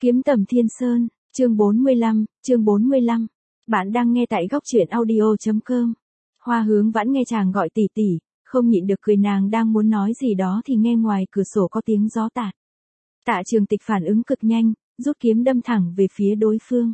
Kiếm tầm thiên sơn, chương 45. Bạn đang nghe tại góc truyện audio.com. Hoa Hướng Vãn nghe chàng gọi tỷ tỷ, không nhịn được cười, nàng đang muốn nói gì đó thì nghe ngoài cửa sổ có tiếng gió tạt. Tạ Trường Tịch phản ứng cực nhanh, rút kiếm đâm thẳng về phía đối phương.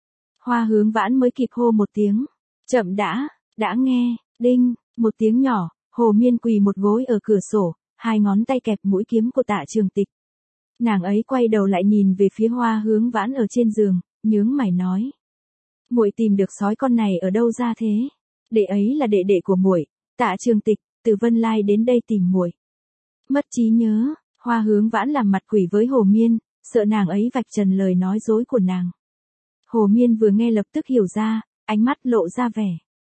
Hoa Hướng Vãn mới kịp hô một tiếng, chậm đã nghe, đinh, một tiếng nhỏ, Hồ Miên quỳ một gối ở cửa sổ, hai ngón tay kẹp mũi kiếm của Tạ Trường Tịch. Nàng ấy quay đầu lại nhìn về phía Hoa Hướng Vãn ở trên giường, nhướng mày nói: "Muội tìm được sói con này ở đâu ra thế?" "Đệ ấy là đệ đệ của muội, Tạ Trường Tịch, từ Vân Lai đến đây tìm muội." Mất trí nhớ, Hoa Hướng Vãn làm mặt quỷ với Hồ Miên, sợ nàng ấy vạch trần lời nói dối của nàng. Hồ Miên vừa nghe lập tức hiểu ra, ánh mắt lộ ra vẻ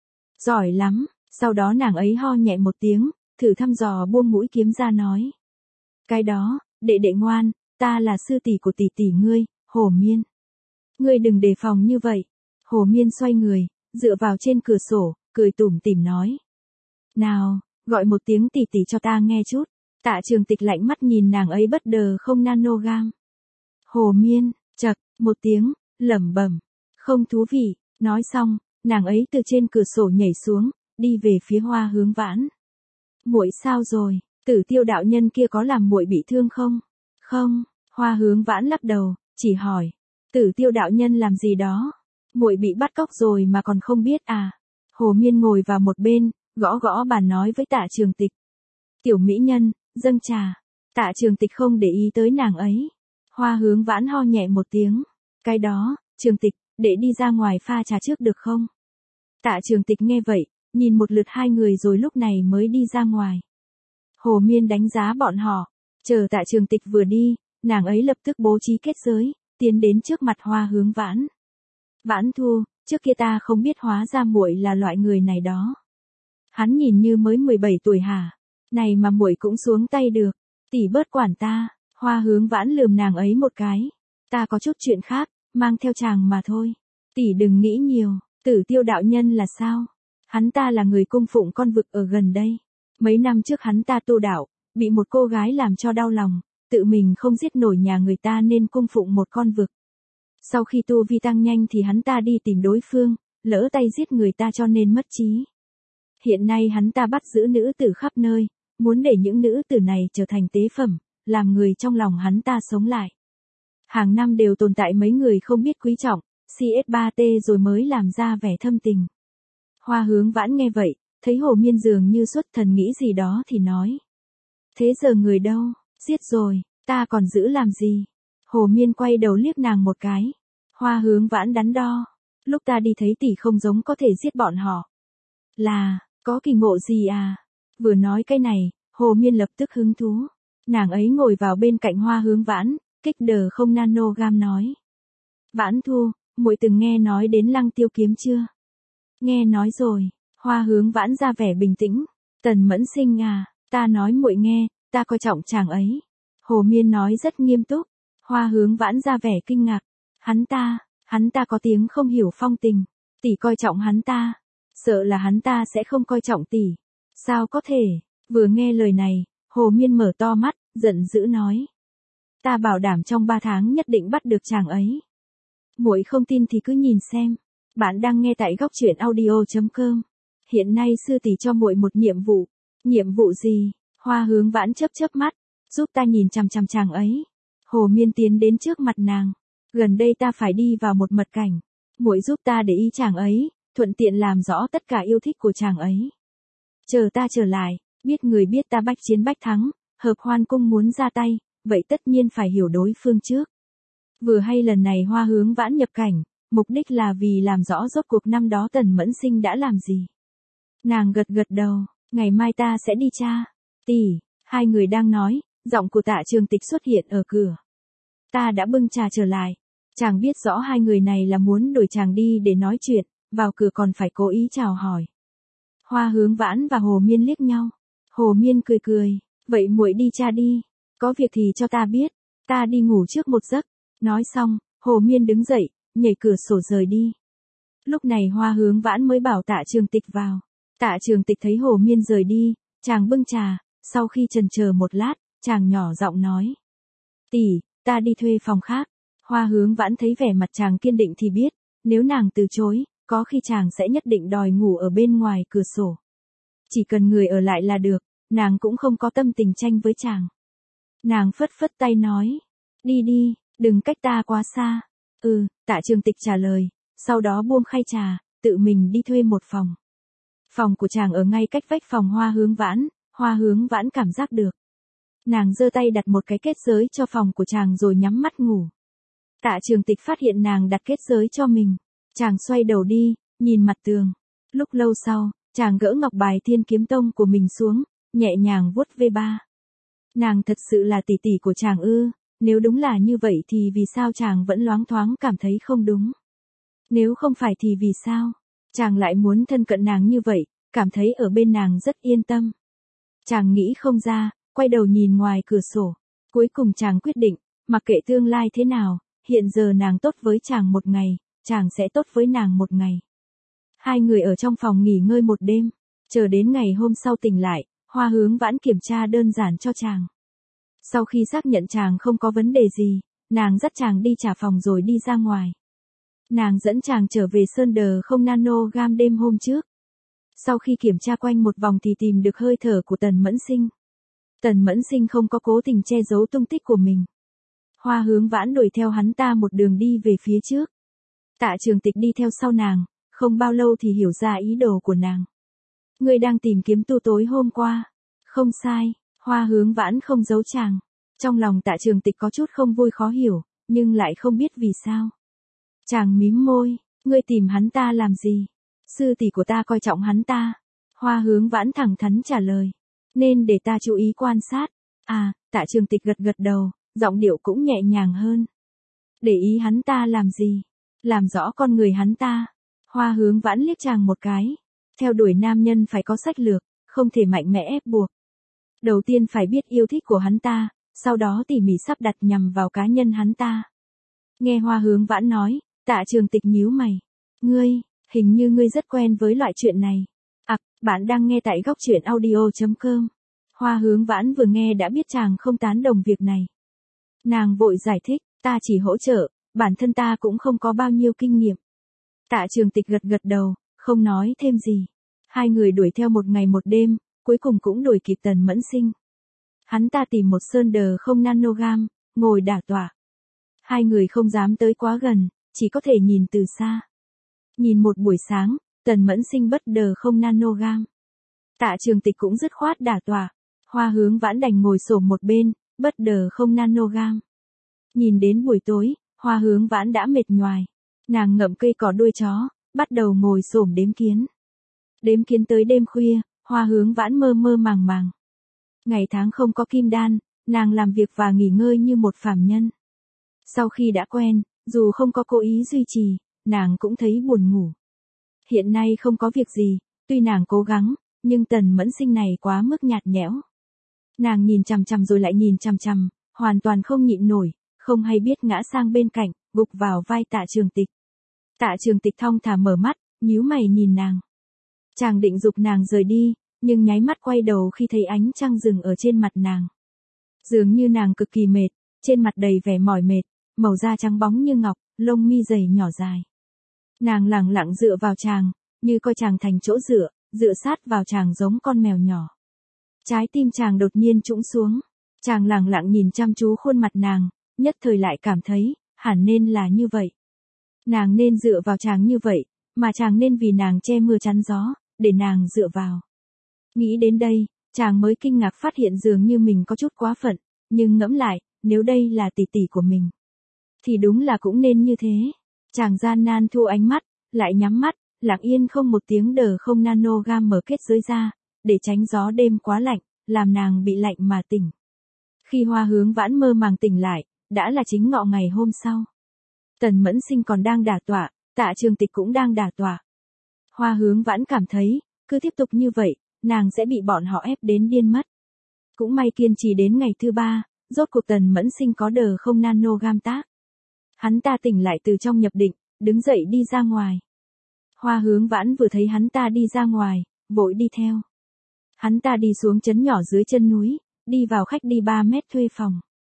giỏi lắm, sau đó nàng ấy ho nhẹ một tiếng, thử thăm dò buông mũi kiếm ra nói: "Cái đó, đệ đệ ngoan, ta là sư tỷ của tỷ tỷ ngươi, Hồ Miên. Ngươi đừng đề phòng như vậy." Hồ Miên xoay người, dựa vào trên cửa sổ, cười tủm tỉm nói: "Nào, gọi một tiếng tỷ tỷ cho ta nghe chút." Tạ Trường Tịch lạnh mắt nhìn nàng ấy bất đờ không nanogram. Hồ Miên, chậc, một tiếng, lẩm bẩm: "Không thú vị." Nói xong, nàng ấy từ trên cửa sổ nhảy xuống, đi về phía Hoa Hướng Vãn. "Muội sao rồi? Tử Tiêu đạo nhân kia có làm muội bị thương không?" "Không." Hoa Hướng Vãn lắc đầu, chỉ hỏi: "Tử Tiêu đạo nhân làm gì đó? Muội bị bắt cóc rồi mà còn không biết à?" Hồ Miên ngồi vào một bên, gõ gõ bàn nói với Tạ Trường Tịch: "Tiểu mỹ nhân, dâng trà." Tạ Trường Tịch không để ý tới nàng ấy. Hoa Hướng Vãn ho nhẹ một tiếng: "Cái đó, Trường Tịch, để đi ra ngoài pha trà trước được không?" Tạ Trường Tịch nghe vậy, nhìn một lượt hai người rồi lúc này mới đi ra ngoài. Hồ Miên đánh giá bọn họ, chờ Tạ Trường Tịch vừa đi, nàng ấy lập tức bố trí kết giới, tiến đến trước mặt Hoa Hướng Vãn. "Vãn Thu, trước kia ta không biết hóa ra muội là loại người này đó. Hắn nhìn như mới 17 tuổi hả? Này mà muội cũng xuống tay được, tỷ bớt quản ta." Hoa Hướng Vãn lườm nàng ấy một cái: "Ta có chút chuyện khác, mang theo chàng mà thôi. Tỷ đừng nghĩ nhiều." "Tử Tiêu đạo nhân là sao?" "Hắn ta là người cung phụng con vực ở gần đây. Mấy năm trước hắn ta tu đạo, bị một cô gái làm cho đau lòng, tự mình không giết nổi nhà người ta nên cung phụng một con vực. Sau khi tu vi tăng nhanh thì hắn ta đi tìm đối phương, lỡ tay giết người ta cho nên mất trí. Hiện nay hắn ta bắt giữ nữ tử khắp nơi, muốn để những nữ tử này trở thành tế phẩm, làm người trong lòng hắn ta sống lại. Hàng năm đều tồn tại mấy người không biết quý trọng, CS3T rồi mới làm ra vẻ thâm tình." Hoa Hướng Vãn nghe vậy, thấy Hồ Miên dường như xuất thần nghĩ gì đó thì nói: "Thế giờ người đâu?" "Giết rồi, ta còn giữ làm gì?" Hồ Miên quay đầu liếc nàng một cái. Hoa Hướng Vãn đắn đo: "Lúc ta đi thấy tỷ không giống có thể giết bọn họ. Là, có kỳ ngộ gì à?" Vừa nói cái này, Hồ Miên lập tức hứng thú. Nàng ấy ngồi vào bên cạnh Hoa Hướng Vãn, kích đờ không nanogram nói: "Vãn Thu, muội từng nghe nói đến Lăng Tiêu kiếm chưa?" "Nghe nói rồi." Hoa Hướng Vãn ra vẻ bình tĩnh: "Tần Mẫn Sinh à, ta nói muội nghe, ta coi trọng chàng ấy." Hồ Miên nói rất nghiêm túc. Hoa Hướng Vãn ra vẻ kinh ngạc: Hắn ta có tiếng không hiểu phong tình, tỷ coi trọng hắn ta, sợ là hắn ta sẽ không coi trọng tỷ. Sao có thể?" Vừa nghe lời này, Hồ Miên mở to mắt, giận dữ nói: "Ta bảo đảm trong 3 tháng nhất định bắt được chàng ấy. Muội không tin thì cứ nhìn xem." Bạn đang nghe tại góc truyện audio.com. "Hiện nay sư tỷ cho muội một nhiệm vụ." "Nhiệm vụ gì?" Hoa Hướng Vãn chớp chớp mắt: "Giúp ta nhìn chằm chằm chàng ấy." Hồ Miên tiến đến trước mặt nàng: "Gần đây ta phải đi vào một mật cảnh, muội giúp ta để ý chàng ấy, thuận tiện làm rõ tất cả yêu thích của chàng ấy. Chờ ta trở lại, biết người biết ta bách chiến bách thắng, Hợp Hoan cung muốn ra tay, vậy tất nhiên phải hiểu đối phương trước." Vừa hay lần này Hoa Hướng Vãn nhập cảnh, mục đích là vì làm rõ rốt cuộc năm đó Tần Mẫn Sinh đã làm gì. Nàng gật gật đầu: "Ngày mai ta sẽ đi tra." "Tỷ." Hai người đang nói, giọng của Tạ Trường Tịch xuất hiện ở cửa. "Ta đã bưng trà trở lại." Chàng biết rõ hai người này là muốn đuổi chàng đi để nói chuyện, vào cửa còn phải cố ý chào hỏi. Hoa Hướng Vãn và Hồ Miên liếc nhau. Hồ Miên cười cười: "Vậy muội đi tra đi, có việc thì cho ta biết, ta đi ngủ trước một giấc." Nói xong, Hồ Miên đứng dậy, nhảy cửa sổ rời đi. Lúc này Hoa Hướng Vãn mới bảo Tạ Trường Tịch vào. Tạ Trường Tịch thấy Hồ Miên rời đi, chàng bưng trà, sau khi chần chờ một lát, chàng nhỏ giọng nói: "Tỷ, ta đi thuê phòng khác." Hoa Hướng Vãn thấy vẻ mặt chàng kiên định thì biết, nếu nàng từ chối, có khi chàng sẽ nhất định đòi ngủ ở bên ngoài cửa sổ. Chỉ cần người ở lại là được, nàng cũng không có tâm tình tranh với chàng. Nàng phất phất tay nói, đi đi, đừng cách ta quá xa. Tạ Trường Tịch trả lời, sau đó buông khay trà, tự mình đi thuê một phòng. Phòng của chàng ở ngay cách vách phòng Hoa Hướng Vãn cảm giác được. Nàng giơ tay đặt một cái kết giới cho phòng của chàng rồi nhắm mắt ngủ. Tạ Trường Tịch phát hiện nàng đặt kết giới cho mình. Chàng xoay đầu đi, nhìn mặt tường. Lúc lâu sau, chàng gỡ ngọc bài Thiên Kiếm Tông của mình xuống, nhẹ nhàng vuốt V3. Nàng thật sự là tỷ tỷ của chàng ư? Nếu đúng là như vậy thì vì sao chàng vẫn loáng thoáng cảm thấy không đúng? Nếu không phải thì vì sao? Chàng lại muốn thân cận nàng như vậy, cảm thấy ở bên nàng rất yên tâm. Chàng nghĩ không ra, quay đầu nhìn ngoài cửa sổ. Cuối cùng chàng quyết định, mặc kệ tương lai thế nào, hiện giờ nàng tốt với chàng một ngày, chàng sẽ tốt với nàng một ngày. Hai người ở trong phòng nghỉ ngơi một đêm, chờ đến ngày hôm sau tỉnh lại, Hoa Hướng Vãn kiểm tra đơn giản cho chàng. Sau khi xác nhận chàng không có vấn đề gì, nàng dắt chàng đi trả phòng rồi đi ra ngoài. Nàng dẫn chàng trở về Sơn Đờ không Nanogam đêm hôm trước. Sau khi kiểm tra quanh một vòng thì tìm được hơi thở của Tần Mẫn Sinh. Tần Mẫn Sinh không có cố tình che giấu tung tích của mình. Hoa Hướng Vãn đuổi theo hắn ta một đường đi về phía trước. Tạ Trường Tịch đi theo sau nàng, không bao lâu thì hiểu ra ý đồ của nàng. Ngươi đang tìm kiếm tu tối hôm qua. Không sai, Hoa Hướng Vãn không giấu chàng. Trong lòng Tạ Trường Tịch có chút không vui khó hiểu, nhưng lại không biết vì sao. Chàng mím môi, ngươi tìm hắn ta làm gì? Sư tỷ của ta coi trọng hắn ta. Hoa Hướng Vãn thẳng thắn trả lời. Nên để ta chú ý quan sát. Tạ Trường Tịch gật gật đầu, giọng điệu cũng nhẹ nhàng hơn. Để ý hắn ta làm gì? Làm rõ con người hắn ta. Hoa Hướng Vãn liếc chàng một cái. Theo đuổi nam nhân phải có sách lược, không thể mạnh mẽ ép buộc. Đầu tiên phải biết yêu thích của hắn ta, sau đó tỉ mỉ sắp đặt nhằm vào cá nhân hắn ta. Nghe Hoa Hướng Vãn nói, Tạ Trường Tịch nhíu mày. Hình như ngươi rất quen với loại chuyện này. Bạn đang nghe tại góc truyện audio.com. Hoa Hướng Vãn vừa nghe đã biết chàng không tán đồng việc này. Nàng vội giải thích, ta chỉ hỗ trợ, bản thân ta cũng không có bao nhiêu kinh nghiệm. Tạ Trường Tịch gật gật đầu, không nói thêm gì. Hai người đuổi theo một ngày một đêm, cuối cùng cũng đuổi kịp Tần Mẫn Sinh. Hắn ta tìm một Sơn Đờ không Nanogam, ngồi đả tọa. Hai người không dám tới quá gần, chỉ có thể nhìn từ xa. Nhìn một buổi sáng, Tần Mẫn Sinh bất đờ không Nanogam. Tạ Trường Tịch cũng dứt khoát đả tọa. Hoa Hướng Vãn đành ngồi xổm một bên, bất đờ không Nanogam. Nhìn đến buổi tối, Hoa Hướng Vãn đã mệt nhoài. Nàng ngậm cây cỏ đuôi chó, bắt đầu ngồi xổm đếm kiến. Đếm kiến tới đêm khuya, Hoa Hướng Vãn mơ mơ màng màng. Ngày tháng không có kim đan, nàng làm việc và nghỉ ngơi như một phàm nhân. Sau khi đã quen, dù không có cố ý duy trì, nàng cũng thấy buồn ngủ. Hiện nay không có việc gì, tuy nàng cố gắng, nhưng Tần Mẫn Sinh này quá mức nhạt nhẽo. Nàng nhìn chằm chằm rồi lại nhìn chằm chằm, hoàn toàn không nhịn nổi, không hay biết ngã sang bên cạnh, gục vào vai Tạ Trường Tịch. Tạ Trường Tịch thong thả mở mắt, nhíu mày nhìn nàng. Chàng định giục nàng rời đi, nhưng nháy mắt quay đầu khi thấy ánh trăng rừng ở trên mặt nàng. Dường như nàng cực kỳ mệt, trên mặt đầy vẻ mỏi mệt, màu da trắng bóng như ngọc, lông mi dày nhỏ dài. Nàng lẳng lặng dựa vào chàng, như coi chàng thành chỗ dựa sát vào chàng giống con mèo nhỏ. Trái tim chàng đột nhiên trũng xuống. Chàng lẳng lặng nhìn chăm chú khuôn mặt nàng, nhất thời lại cảm thấy, hẳn nên là như vậy. Nàng nên dựa vào chàng như vậy, mà chàng nên vì nàng che mưa chắn gió, để nàng dựa vào. Nghĩ đến đây, chàng mới kinh ngạc phát hiện dường như mình có chút quá phận, nhưng ngẫm lại, nếu đây là tỷ tỷ của mình, thì đúng là cũng nên như thế. Chàng gian nan thu ánh mắt, lại nhắm mắt, lặng yên không một tiếng đờ không Nanogam mở kết giới ra, để tránh gió đêm quá lạnh, làm nàng bị lạnh mà tỉnh. Khi Hoa Hướng Vãn mơ màng tỉnh lại, đã là chính ngọ ngày hôm sau. Tần Mẫn Sinh còn đang đả tọa, Tạ Trường Tịch cũng đang đả tọa. Hoa Hướng Vãn cảm thấy, cứ tiếp tục như vậy, nàng sẽ bị bọn họ ép đến điên mất. Cũng may kiên trì đến ngày thứ 3, rốt cuộc Tần Mẫn Sinh có đờ không Nanogam tác. Hắn ta tỉnh lại từ trong nhập định, đứng dậy đi ra ngoài. Hoa Hướng Vãn vừa thấy hắn ta đi ra ngoài, vội đi theo. Hắn ta đi xuống trấn nhỏ dưới chân núi, đi vào khách đi 3 mét thuê phòng.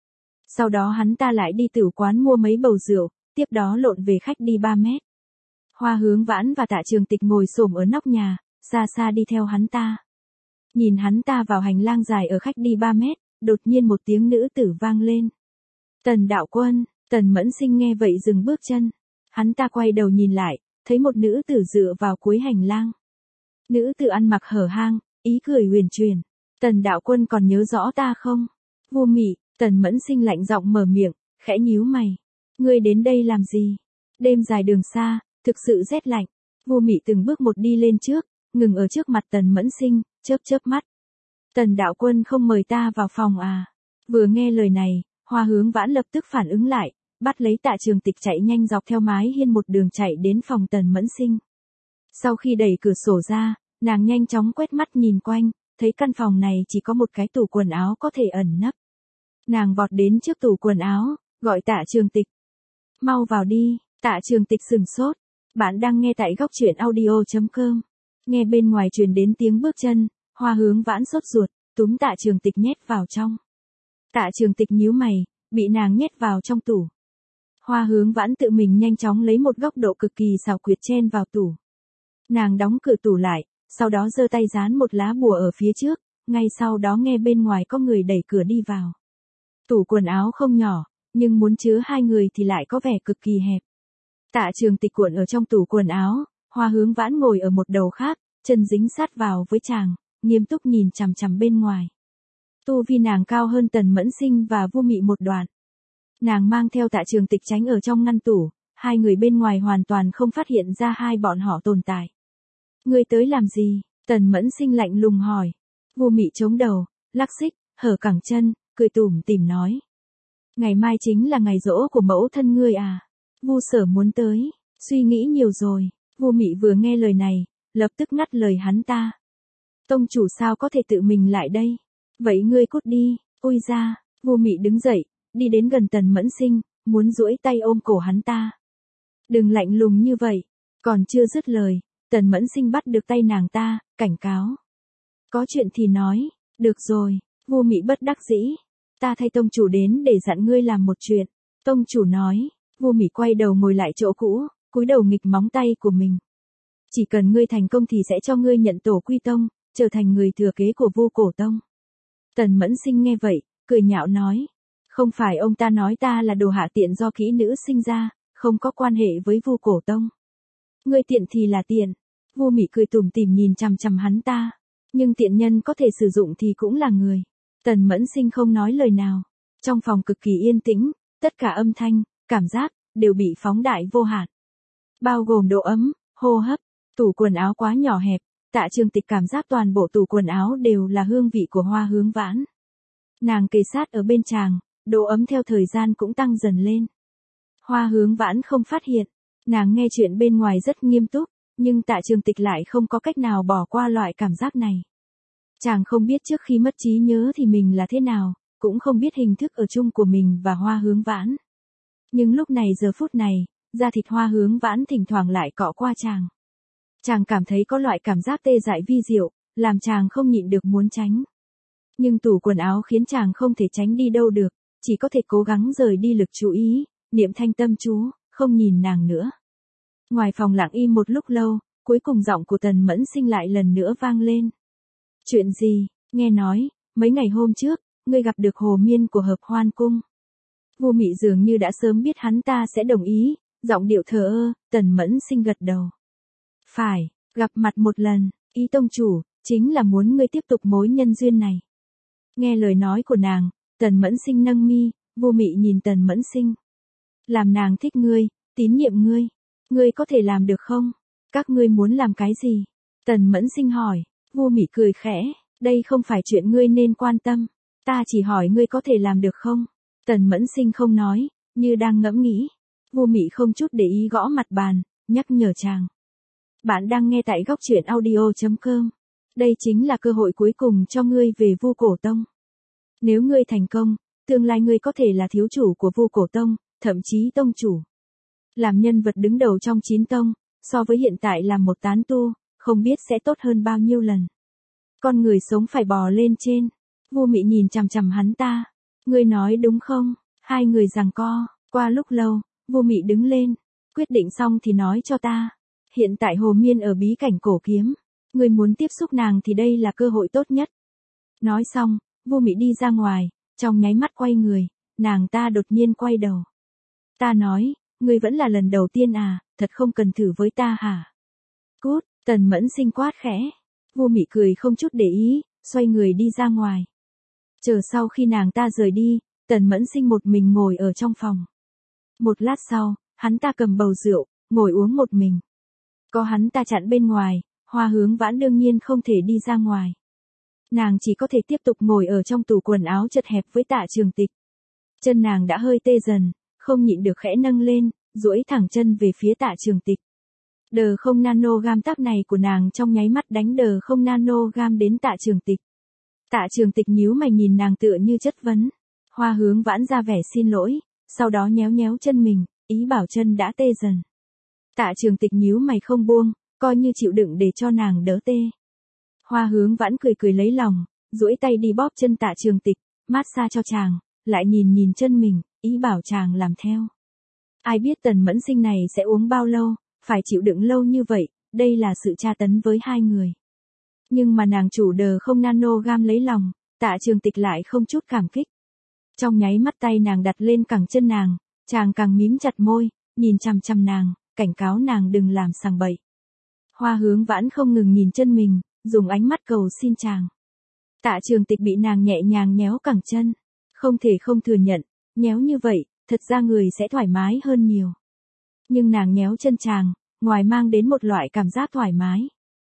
Sau đó hắn ta lại đi tử quán mua mấy bầu rượu, tiếp đó lộn về khách đi 3 mét. Hoa Hướng Vãn và Tạ Trường Tịch ngồi xổm ở nóc nhà, xa xa đi theo hắn ta. Nhìn hắn ta vào hành lang dài ở khách đi 3 mét, đột nhiên một tiếng nữ tử vang lên. Tần đạo quân, Tần Mẫn Sinh nghe vậy dừng bước chân. Hắn ta quay đầu nhìn lại, thấy một nữ tử dựa vào cuối hành lang. Nữ tử ăn mặc hở hang, ý cười huyền truyền. Tần đạo quân còn nhớ rõ ta không? Vô Mị, Tần Mẫn Sinh lạnh giọng mở miệng, khẽ nhíu mày. Ngươi đến đây làm gì? Đêm dài đường xa, thực sự rét lạnh. Vô Mị từng bước một đi lên trước, ngừng ở trước mặt Tần Mẫn Sinh, chớp chớp mắt. Tần đạo quân không mời ta vào phòng à? Vừa nghe lời này, Hoa Hướng Vãn lập tức phản ứng lại, bắt lấy Tạ Trường Tịch chạy nhanh dọc theo mái hiên một đường chạy đến phòng Tần Mẫn Sinh. Sau khi đẩy cửa sổ ra, nàng nhanh chóng quét mắt nhìn quanh, thấy căn phòng này chỉ có một cái tủ quần áo có thể ẩn nấp. Nàng vọt đến trước tủ quần áo, gọi Tạ Trường Tịch. Mau vào đi. Tạ Trường Tịch sừng sốt. Bạn đang nghe tại góc truyện audio.com. Nghe bên ngoài truyền đến tiếng bước chân, Hoa Hướng Vãn sốt ruột, túm Tạ Trường Tịch nhét vào trong. Tạ Trường Tịch nhíu mày, bị nàng nhét vào trong tủ. Hoa Hướng Vãn tự mình nhanh chóng lấy một góc độ cực kỳ xảo quyệt chen vào tủ. Nàng đóng cửa tủ lại, sau đó giơ tay dán một lá bùa ở phía trước, ngay sau đó nghe bên ngoài có người đẩy cửa đi vào. Tủ quần áo không nhỏ, nhưng muốn chứa 2 người thì lại có vẻ cực kỳ hẹp. Tạ Trường Tịch cuộn ở trong tủ quần áo, Hoa Hướng Vãn ngồi ở một đầu khác, chân dính sát vào với chàng, nghiêm túc nhìn chằm chằm bên ngoài. Tu vi nàng cao hơn Tần Mẫn Sinh và Vô Mị một đoạn. Nàng mang theo Tạ Trường Tịch tránh ở trong ngăn tủ, 2 người bên ngoài hoàn toàn không phát hiện ra hai bọn họ tồn tại. Ngươi tới làm gì? Tần Mẫn Sinh lạnh lùng hỏi. Vô Mị chống đầu, lắc xích, hở cẳng chân, cười tủm tỉm nói. Ngày mai chính là ngày giỗ của mẫu thân ngươi à? Vu Sở muốn tới, suy nghĩ nhiều rồi. Vô Mị vừa nghe lời này, lập tức ngắt lời hắn ta. Tông chủ sao có thể tự mình lại đây? Vậy ngươi cút đi. Ôi ra. Vô Mị đứng dậy, đi đến gần Tần Mẫn Sinh, muốn duỗi tay ôm cổ hắn ta. Đừng lạnh lùng như vậy. Còn chưa dứt lời, Tần Mẫn Sinh bắt được tay nàng ta, cảnh cáo. Có chuyện thì nói. Được rồi. Vô Mị bất đắc dĩ. Ta thay tông chủ đến để dặn ngươi làm một chuyện. Tông chủ nói. Vô Mị quay đầu ngồi lại chỗ cũ, cúi đầu nghịch móng tay của mình. Chỉ cần ngươi thành công thì sẽ cho ngươi nhận tổ quy tông, trở thành người thừa kế của Vu Cổ Tông. Tần Mẫn Sinh nghe vậy, cười nhạo nói. Không phải ông ta nói ta là đồ hạ tiện do kỹ nữ sinh ra, không có quan hệ với Vu Cổ Tông. Ngươi tiện thì là tiện. Vô Mị cười tủm tỉm nhìn chằm chằm hắn ta. Nhưng tiện nhân có thể sử dụng thì cũng là người. Tần Mẫn Sinh không nói lời nào. Trong phòng cực kỳ yên tĩnh, tất cả âm thanh, cảm giác, đều bị phóng đại vô hạn. Bao gồm độ ấm, hô hấp, tủ quần áo quá nhỏ hẹp, Tạ Trường Tịch cảm giác toàn bộ tủ quần áo đều là hương vị của Hoa Hướng Vãn. Nàng kề sát ở bên chàng, độ ấm theo thời gian cũng tăng dần lên. Hoa Hướng Vãn không phát hiện, nàng nghe chuyện bên ngoài rất nghiêm túc, nhưng Tạ Trường Tịch lại không có cách nào bỏ qua loại cảm giác này. Chàng không biết trước khi mất trí nhớ thì mình là thế nào, cũng không biết hình thức ở chung của mình và Hoa Hướng Vãn. Nhưng lúc này giờ phút này, da thịt Hoa Hướng Vãn thỉnh thoảng lại cọ qua chàng. Chàng cảm thấy có loại cảm giác tê dại vi diệu, làm chàng không nhịn được muốn tránh. Nhưng tủ quần áo khiến chàng không thể tránh đi đâu được, chỉ có thể cố gắng rời đi lực chú ý, niệm thanh tâm chú, không nhìn nàng nữa. Ngoài phòng lặng im một lúc lâu, cuối cùng giọng của Tần Mẫn Sinh lại lần nữa vang lên. Chuyện gì? Nghe nói, mấy ngày hôm trước, ngươi gặp được Hồ Miên của Hợp Hoan Cung. Vô Mị dường như đã sớm biết hắn ta sẽ đồng ý, giọng điệu thờ ơ, Tần Mẫn Sinh gật đầu. Phải, gặp mặt một lần, ý tông chủ, chính là muốn ngươi tiếp tục mối nhân duyên này. Nghe lời nói của nàng, Tần Mẫn Sinh nâng mi, Vô Mị nhìn Tần Mẫn Sinh. Làm nàng thích ngươi, tín nhiệm ngươi. Ngươi có thể làm được không? Các ngươi muốn làm cái gì? Tần Mẫn Sinh hỏi. Vô Mị cười khẽ, đây không phải chuyện ngươi nên quan tâm. Ta chỉ hỏi ngươi có thể làm được không? Tần Mẫn Sinh không nói, như đang ngẫm nghĩ. Vô Mị không chút để ý gõ mặt bàn, nhắc nhở chàng. Bạn đang nghe tại góc truyện audio.com. Đây chính là cơ hội cuối cùng cho ngươi về Vu Cổ Tông. Nếu ngươi thành công, tương lai ngươi có thể là thiếu chủ của Vu Cổ Tông, thậm chí tông chủ. Làm nhân vật đứng đầu trong 9 tông, so với hiện tại làm một tán tu, không biết sẽ tốt hơn bao nhiêu lần. Con người sống phải bò lên trên. Vô Mị nhìn chằm chằm hắn ta. Ngươi nói đúng không? Hai người giằng co, qua lúc lâu, Vô Mị đứng lên, quyết định xong thì nói cho ta. Hiện tại Hồ Miên ở bí cảnh cổ kiếm, người muốn tiếp xúc nàng thì đây là cơ hội tốt nhất. Nói xong, Vô Mị đi ra ngoài, trong nháy mắt quay người, nàng ta đột nhiên quay đầu. Ta nói, ngươi vẫn là lần đầu tiên à, thật không cần thử với ta hả? Cút, Tần Mẫn Sinh quát khẽ. Vô Mị cười không chút để ý, xoay người đi ra ngoài. Chờ sau khi nàng ta rời đi, Tần Mẫn Sinh một mình ngồi ở trong phòng. Một lát sau, hắn ta cầm bầu rượu, ngồi uống một mình. Có hắn ta chặn bên ngoài, Hoa Hướng Vãn đương nhiên không thể đi ra ngoài. Nàng chỉ có thể tiếp tục ngồi ở trong tủ quần áo chật hẹp với Tạ Trường Tịch. Chân nàng đã hơi tê dần, không nhịn được khẽ nâng lên, duỗi thẳng chân về phía Tạ Trường Tịch. Đờ không nanogam tác này của nàng trong nháy mắt đánh đờ không nanogam đến Tạ Trường Tịch. Tạ Trường Tịch nhíu mày nhìn nàng tựa như chất vấn. Hoa Hướng Vãn ra vẻ xin lỗi, sau đó nhéo nhéo chân mình, ý bảo chân đã tê dần. Tạ Trường Tịch nhíu mày không buông, coi như chịu đựng để cho nàng đỡ tê. Hoa Hướng Vãn cười cười lấy lòng, duỗi tay đi bóp chân Tạ Trường Tịch, mát xa cho chàng, lại nhìn nhìn chân mình, ý bảo chàng làm theo. Ai biết Tần Mẫn Sinh này sẽ uống bao lâu, phải chịu đựng lâu như vậy, đây là sự tra tấn với hai người. Nhưng mà nàng chủ đờ không nanogam lấy lòng, Tạ Trường Tịch lại không chút cảm kích. Trong nháy mắt tay nàng đặt lên cẳng chân nàng, chàng càng mím chặt môi, nhìn chằm chằm nàng, cảnh cáo nàng đừng làm sằng bậy. Hoa Hướng Vãn không ngừng nhìn chân mình, dùng ánh mắt cầu xin chàng. Tạ Trường Tịch bị nàng nhẹ nhàng nhéo cẳng chân, không thể không thừa nhận, nhéo như vậy, thật ra người sẽ thoải mái hơn nhiều. Nhưng nàng nhéo chân chàng, ngoài mang đến một loại cảm giác thoải mái,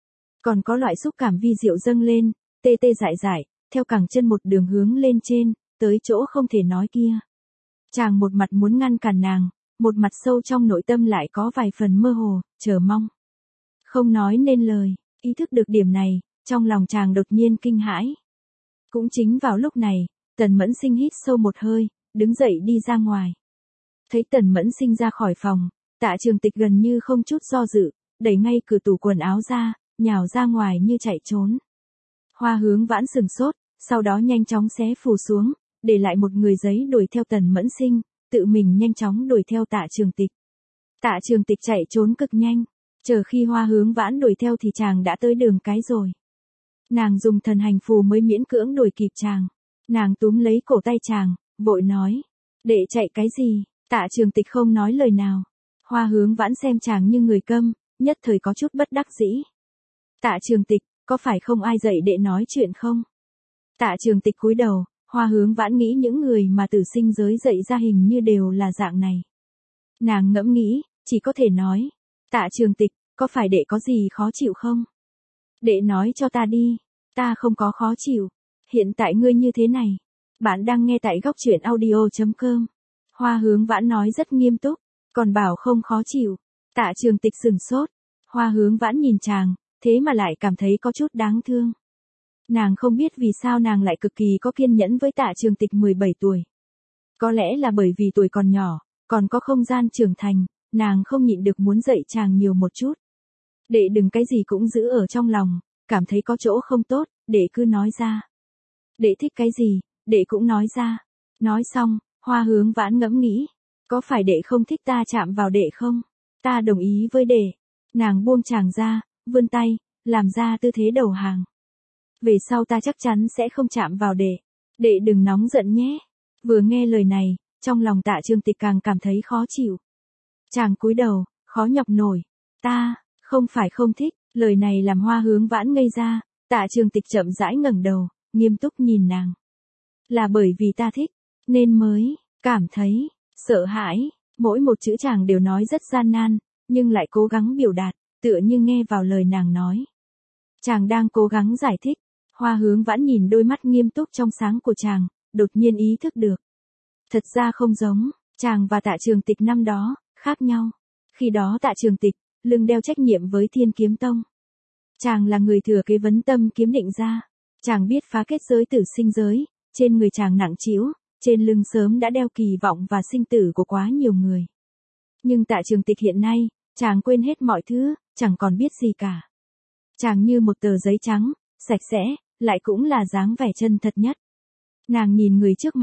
còn có loại xúc cảm vi diệu dâng lên, tê tê dại dại, theo cẳng chân một đường hướng lên trên, tới chỗ không thể nói kia. Chàng một mặt muốn ngăn cản nàng, một mặt sâu trong nội tâm lại có vài phần mơ hồ, chờ mong. Không nói nên lời, ý thức được điểm này, trong lòng chàng đột nhiên kinh hãi. Cũng chính vào lúc này, Tần Mẫn Sinh hít sâu một hơi, đứng dậy đi ra ngoài. Thấy Tần Mẫn Sinh ra khỏi phòng, Tạ Trường Tịch gần như không chút do dự, đẩy ngay cửa tủ quần áo ra, nhào ra ngoài như chạy trốn. Hoa Hướng Vãn sừng sốt, sau đó nhanh chóng xé phù xuống, để lại một người giấy đuổi theo Tần Mẫn Sinh, tự mình nhanh chóng đuổi theo Tạ Trường Tịch. Tạ Trường Tịch chạy trốn cực nhanh, chờ khi Hoa Hướng Vãn đuổi theo thì chàng đã tới đường cái rồi. Nàng dùng thần hành phù mới miễn cưỡng đuổi kịp chàng. Nàng túm lấy cổ tay chàng, vội nói, đệ chạy cái gì? Tạ Trường Tịch không nói lời nào. Hoa Hướng Vãn xem chàng như người câm, nhất thời có chút bất đắc dĩ. Tạ Trường Tịch, có phải không ai dạy đệ nói chuyện không? Tạ Trường Tịch cúi đầu, Hoa Hướng Vãn nghĩ những người mà tử sinh giới dạy ra hình như đều là dạng này. Nàng ngẫm nghĩ, chỉ có thể nói, Tạ Trường Tịch, có phải đệ có gì khó chịu không? Đệ nói cho ta đi, ta không có khó chịu. Hiện tại ngươi như thế này. Bạn đang nghe tại góc truyện audio.com. Hoa Hướng Vãn nói rất nghiêm túc, còn bảo không khó chịu. Tạ Trường Tịch sừng sốt. Hoa Hướng Vãn nhìn chàng, thế mà lại cảm thấy có chút đáng thương. Nàng không biết vì sao nàng lại cực kỳ có kiên nhẫn với Tạ Trường Tịch 17 tuổi. Có lẽ là bởi vì tuổi còn nhỏ, còn có không gian trưởng thành, nàng không nhịn được muốn dạy chàng nhiều một chút. Đệ đừng cái gì cũng giữ ở trong lòng, cảm thấy có chỗ không tốt, đệ cứ nói ra. Đệ thích cái gì, đệ cũng nói ra. Nói xong, Hoa Hướng Vãn ngẫm nghĩ, có phải đệ không thích ta chạm vào đệ không? Ta đồng ý với đệ. Nàng buông chàng ra, vươn tay, làm ra tư thế đầu hàng. Về sau ta chắc chắn sẽ không chạm vào đệ. Đệ đừng nóng giận nhé. Vừa nghe lời này, trong lòng Tạ Trường Tịch càng cảm thấy khó chịu. Chàng cúi đầu, khó nhọc nổi. Ta, không phải không thích. Lời này làm Hoa Hướng Vãn ngây ra. Tạ Trường Tịch chậm rãi ngẩng đầu, nghiêm túc nhìn nàng. Là bởi vì ta thích, nên mới cảm thấy sợ hãi. Mỗi một chữ chàng đều nói rất gian nan, nhưng lại cố gắng biểu đạt, tựa như nghe vào lời nàng nói. Chàng đang cố gắng giải thích. Hoa Hướng Vãn nhìn đôi mắt nghiêm túc trong sáng của chàng, đột nhiên ý thức được. Thật ra không giống, chàng và Tạ Trường Tịch năm đó, khác nhau. Khi đó Tạ Trường Tịch, lưng đeo trách nhiệm với Thiên Kiếm Tông. Chàng là người thừa kế vấn tâm kiếm định ra. Chàng biết phá kết giới tử sinh giới, trên người chàng nặng trĩu, trên lưng sớm đã đeo kỳ vọng và sinh tử của quá nhiều người. Nhưng Tạ Trường Tịch hiện nay, chàng quên hết mọi thứ, chẳng còn biết gì cả. Chàng như một tờ giấy trắng, sạch sẽ, lại cũng là dáng vẻ chân thật nhất. Nàng nhìn người trước mặt,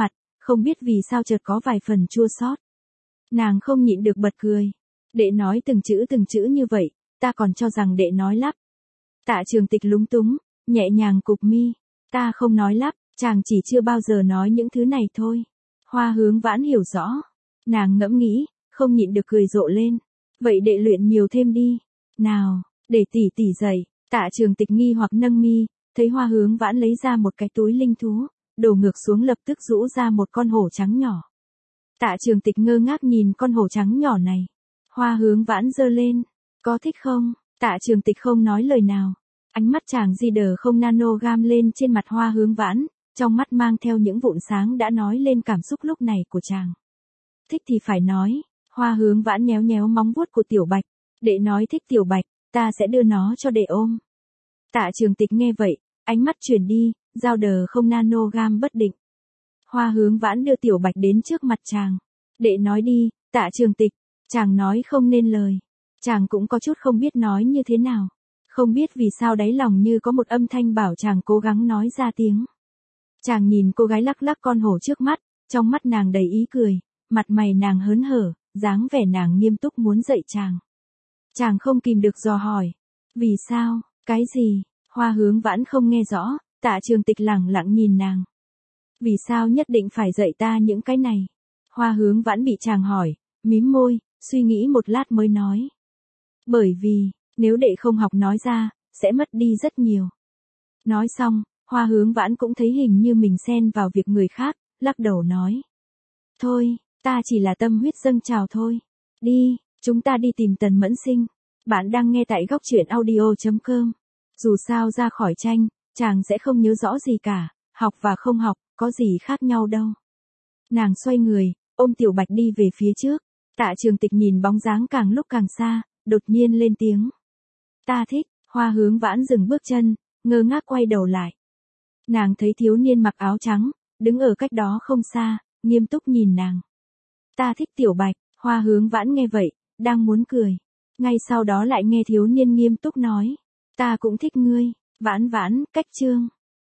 không biết vì sao chợt có vài phần chua xót. Nàng không nhịn được bật cười. Đệ nói từng chữ như vậy, ta còn cho rằng đệ nói lắp. Tạ Trường Tịch lúng túng, nhẹ nhàng cụp mi. Ta không nói lắp, chàng chỉ chưa bao giờ nói những thứ này thôi. Hoa Hướng Vãn hiểu rõ. Nàng ngẫm nghĩ, không nhịn được cười rộ lên. Vậy đệ luyện nhiều thêm đi. Nào, để tỷ tỷ dạy. Tạ Trường Tịch nghi hoặc nâng mi, thấy Hoa Hướng Vãn lấy ra một cái túi linh thú, đổ ngược xuống lập tức rũ ra một con hổ trắng nhỏ. Tạ Trường Tịch ngơ ngác nhìn con hổ trắng nhỏ này. Hoa Hướng Vãn giơ lên. Có thích không? Tạ Trường Tịch không nói lời nào. Ánh mắt chàng di đờ không nano gam lên trên mặt Hoa Hướng Vãn, trong mắt mang theo những vụn sáng đã nói lên cảm xúc lúc này của chàng. Thích thì phải nói. Hoa Hướng Vãn nhéo nhéo móng vuốt của Tiểu Bạch. Đệ nói thích Tiểu Bạch, ta sẽ đưa nó cho đệ ôm. Tạ Trường Tịch nghe vậy, ánh mắt chuyển đi, dao đờ không nano gam bất định. Hoa Hướng Vãn đưa Tiểu Bạch đến trước mặt chàng. Đệ nói đi, Tạ Trường Tịch. Chàng nói không nên lời. Chàng cũng có chút không biết nói như thế nào. Không biết vì sao đáy lòng như có một âm thanh bảo chàng cố gắng nói ra tiếng. Chàng nhìn cô gái lắc lắc con hổ trước mắt, trong mắt nàng đầy ý cười, mặt mày nàng hớn hở, dáng vẻ nàng nghiêm túc muốn dạy chàng. Chàng không kìm được dò hỏi. Vì sao, cái gì? Hoa Hướng Vãn không nghe rõ, Tạ Trường Tịch lẳng lặng nhìn nàng. Vì sao nhất định phải dạy ta những cái này? Hoa Hướng Vãn bị chàng hỏi, mím môi, suy nghĩ một lát mới nói. Bởi vì, nếu đệ không học nói ra, sẽ mất đi rất nhiều. Nói xong, Hoa Hướng Vãn cũng thấy hình như mình xen vào việc người khác, lắc đầu nói. Thôi, ta chỉ là tâm huyết dâng trào thôi. Đi, chúng ta đi tìm Tần Mẫn Sinh. Bạn đang nghe tại góc truyện audio.com. Dù sao ra khỏi tranh, chàng sẽ không nhớ rõ gì cả, học và không học, có gì khác nhau đâu. Nàng xoay người, ôm Tiểu Bạch đi về phía trước. Tạ Trường Tịch nhìn bóng dáng càng lúc càng xa, đột nhiên lên tiếng. Ta thích. Hoa Hướng Vãn dừng bước chân, ngơ ngác quay đầu lại. Nàng thấy thiếu niên mặc áo trắng, đứng ở cách đó không xa, nghiêm túc nhìn nàng. Ta thích Tiểu Bạch. Hoa Hướng Vãn nghe vậy, đang muốn cười. Ngay sau đó lại nghe thiếu niên nghiêm túc nói. Ta cũng thích ngươi. Vãn Vãn, cách chương.